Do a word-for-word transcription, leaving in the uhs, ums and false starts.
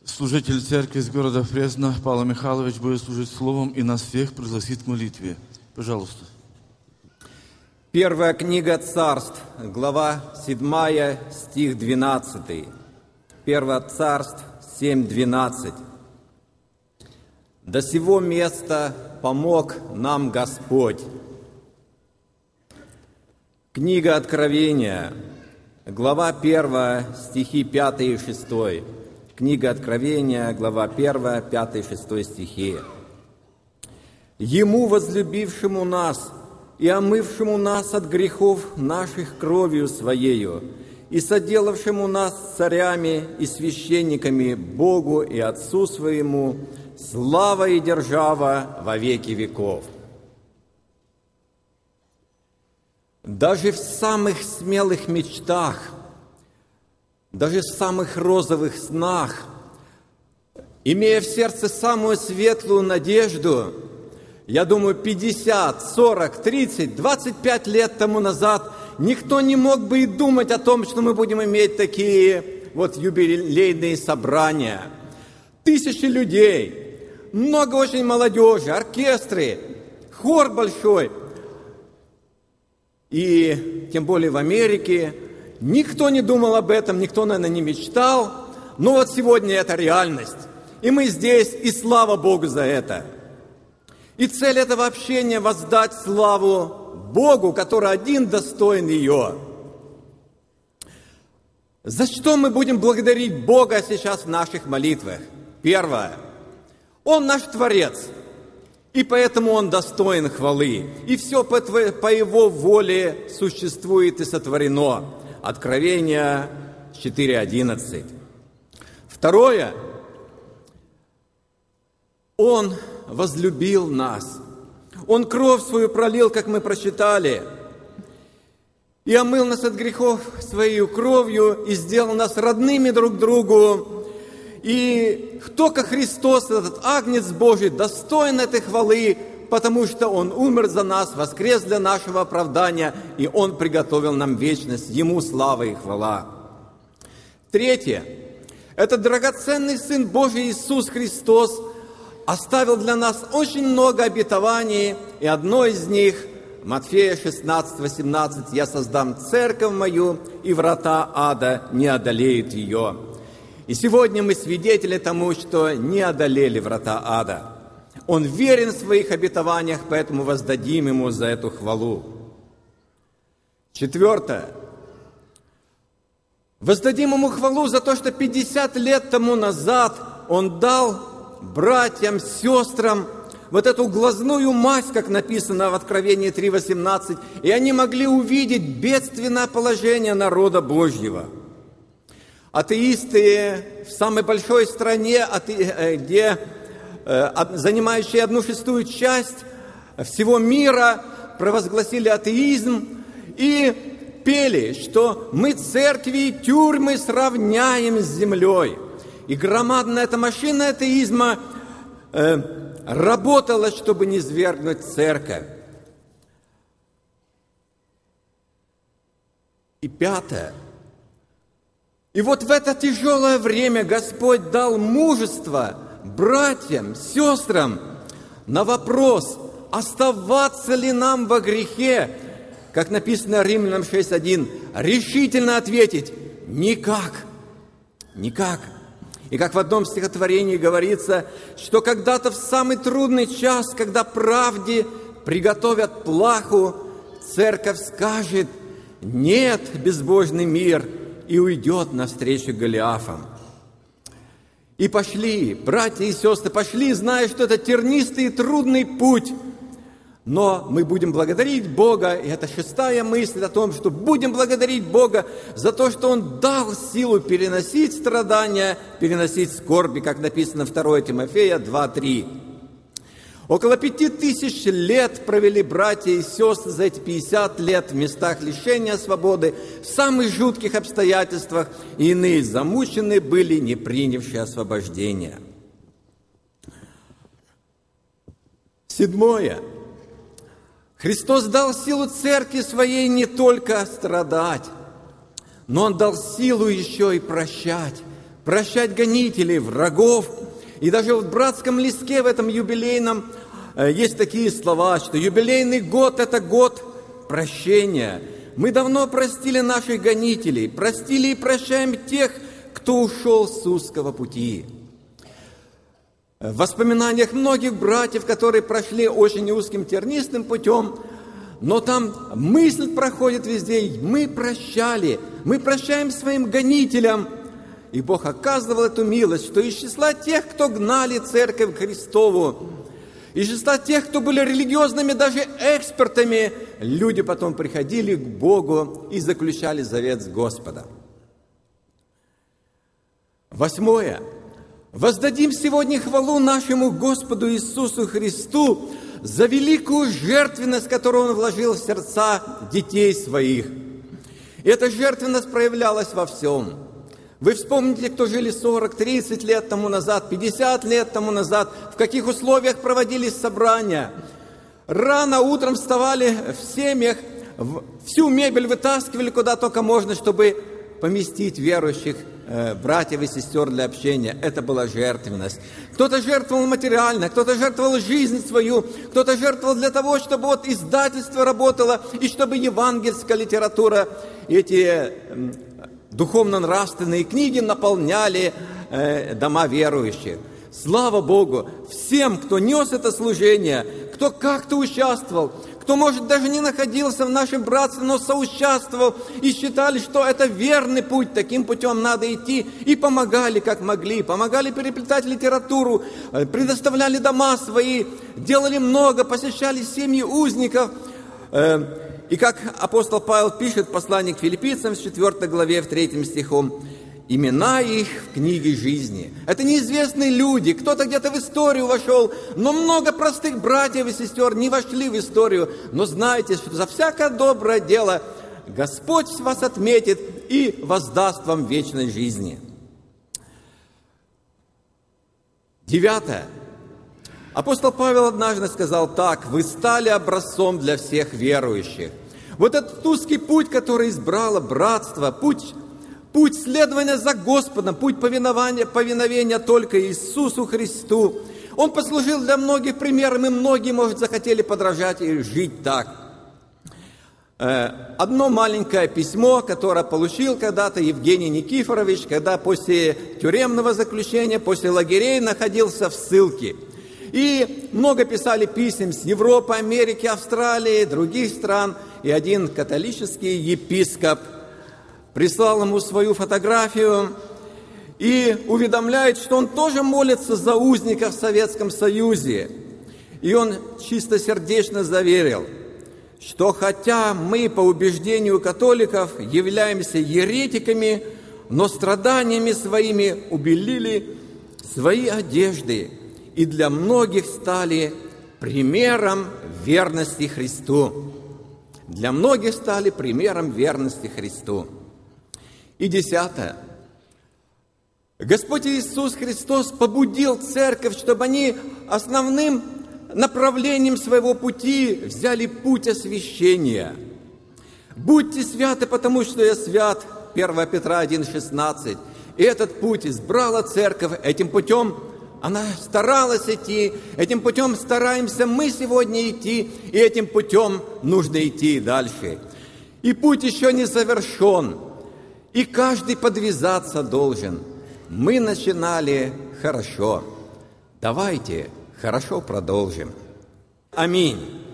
Служитель церкви из города Фресно Павел Михайлович будет служить словом и нас всех пригласит к молитве. Пожалуйста. Первая книга Царств, глава седьмая, стих двенадцатый. Первое Царств семь двенадцать. «До сего места помог нам Господь». Книга Откровения, глава первая, стихи пятый и шестой. Книга Откровения, глава первая, пятый и шестой стихи. «Ему, возлюбившему нас и омывшему нас от грехов наших кровью Своею, и соделавшему нас царями и священниками Богу и Отцу Своему, слава и держава во веки веков». Даже в самых смелых мечтах, даже в самых розовых снах, имея в сердце самую светлую надежду, я думаю, пятьдесят, сорок, тридцать, двадцать пять лет тому назад никто не мог бы и думать о том, что мы будем иметь такие вот юбилейные собрания. Тысячи людей, много очень молодежи, оркестры, хор большой. И тем более в Америке никто не думал об этом, никто, наверное, не мечтал. Но вот сегодня это реальность. И мы здесь, и слава Богу за это. И цель этого общения – воздать славу Богу, который один достоин ее. За что мы будем благодарить Бога сейчас в наших молитвах? Первое. Он наш Творец, и поэтому Он достоин хвалы. И все по, по Его воле существует и сотворено. Откровение четыре одиннадцать. Второе. Он возлюбил нас. Он кровь свою пролил, как мы прочитали, и омыл нас от грехов своей кровью, и сделал нас родными друг другу. И только Христос, этот Агнец Божий, достоин этой хвалы, потому что Он умер за нас, воскрес для нашего оправдания, и Он приготовил нам вечность. Ему слава и хвала. Третье. Этот драгоценный Сын Божий Иисус Христос оставил для нас очень много обетований, и одно из них, Матфея шестнадцать восемнадцать, «Я создам церковь мою, и врата ада не одолеют ее». И сегодня мы свидетели тому, что не одолели врата ада. Он верен в своих обетованиях, поэтому воздадим Ему за эту хвалу. Четвертое. Воздадим Ему хвалу за то, что пятьдесят лет тому назад Он дал братьям, сестрам вот эту глазную мазь, как написано в Откровении три восемнадцать, и они могли увидеть бедственное положение народа Божьего. Атеисты в самой большой стране, где занимающие одну шестую часть всего мира, провозгласили атеизм и пели, что мы церкви и тюрьмы сравняем с землей. И громадная эта машина атеизма э, работала, чтобы низвергнуть церковь. И пятое. И вот в это тяжелое время Господь дал мужество братьям, сестрам на вопрос, оставаться ли нам во грехе, как написано Римлянам шесть один, решительно ответить: никак, никак. И как в одном стихотворении говорится, что когда-то в самый трудный час, когда правде приготовят плаху, церковь скажет: нет, безбожный мир, и уйдет навстречу Голиафам. И пошли, братья и сестры, пошли, зная, что это тернистый и трудный путь. Но мы будем благодарить Бога, и это шестая мысль о том, что будем благодарить Бога за то, что Он дал силу переносить страдания, переносить скорби, как написано второе Тимофея два три. Около пяти тысяч лет провели братья и сестры за эти пятьдесят лет в местах лишения свободы, в самых жутких обстоятельствах, и иные замучены были, не принявшие освобождения. Седьмое. Христос дал силу церкви своей не только страдать, но Он дал силу еще и прощать. прощать гонителей, врагов. И даже в братском листке, в этом юбилейном, есть такие слова, что юбилейный год – это год прощения. Мы давно простили наших гонителей, простили и прощаем тех, кто ушел с узкого пути. В воспоминаниях многих братьев, которые прошли очень узким тернистым путем, но там мысль проходит везде, мы прощали, мы прощаем своим гонителям. И Бог оказывал эту милость, что из числа тех, кто гнали церковь Христову, из числа тех, кто были религиозными даже экспертами, люди потом приходили к Богу и заключали завет с Господом. Восьмое. Воздадим сегодня хвалу нашему Господу Иисусу Христу за великую жертвенность, которую Он вложил в сердца детей своих. И эта жертвенность проявлялась во всем. Вы вспомните, кто жили сорок-тридцать лет тому назад, пятьдесят лет тому назад, в каких условиях проводились собрания. Рано утром вставали в семьях, всю мебель вытаскивали куда только можно, чтобы поместить верующих э, братьев и сестер для общения. Это была жертвенность. Кто-то жертвовал материально, кто-то жертвовал жизнь свою, кто-то жертвовал для того, чтобы вот издательство работало, и чтобы евангельская литература, эти э, духовно-нравственные книги наполняли э, дома верующих. Слава Богу! Всем, кто нес это служение, кто как-то участвовал, кто, может, даже не находился в нашем братстве, но соучаствовал и считали, что это верный путь, таким путем надо идти, и помогали, как могли, помогали переплетать литературу, предоставляли дома свои, делали много, посещали семьи узников. И как апостол Павел пишет в послании к филиппийцам в четвёртой главе, в третьем стихом, имена их в книге жизни. Это неизвестные люди, кто-то где-то в историю вошел, но много простых братьев и сестер не вошли в историю. Но знайте, что за всякое доброе дело Господь вас отметит и воздаст вам вечной жизни. Девятое. Апостол Павел однажды сказал так: «Вы стали образцом для всех верующих». Вот этот узкий путь, который избрало братство, путь Путь следования за Господом, путь повиновения, повиновения только Иисусу Христу. Он послужил для многих примером, и многие, может, захотели подражать и жить так. Одно маленькое письмо, которое получил когда-то Евгений Никифорович, когда после тюремного заключения, после лагерей находился в ссылке. И много писали писем с Европы, Америки, Австралии, других стран. И один католический епископ прислал ему свою фотографию и уведомляет, что он тоже молится за узников в Советском Союзе. И он чистосердечно заверил, что хотя мы по убеждению католиков являемся еретиками, но страданиями своими убелили свои одежды и для многих стали примером верности Христу. Для многих стали примером верности Христу. И десятое. Господь Иисус Христос побудил церковь, чтобы они основным направлением своего пути взяли путь освящения. «Будьте святы, потому что я свят» первое Петра один шестнадцать. И этот путь избрала церковь, этим путем она старалась идти, этим путем стараемся мы сегодня идти, и этим путем нужно идти и дальше. И путь еще не завершен. И каждый подвязаться должен. Мы начинали хорошо. Давайте хорошо продолжим. Аминь.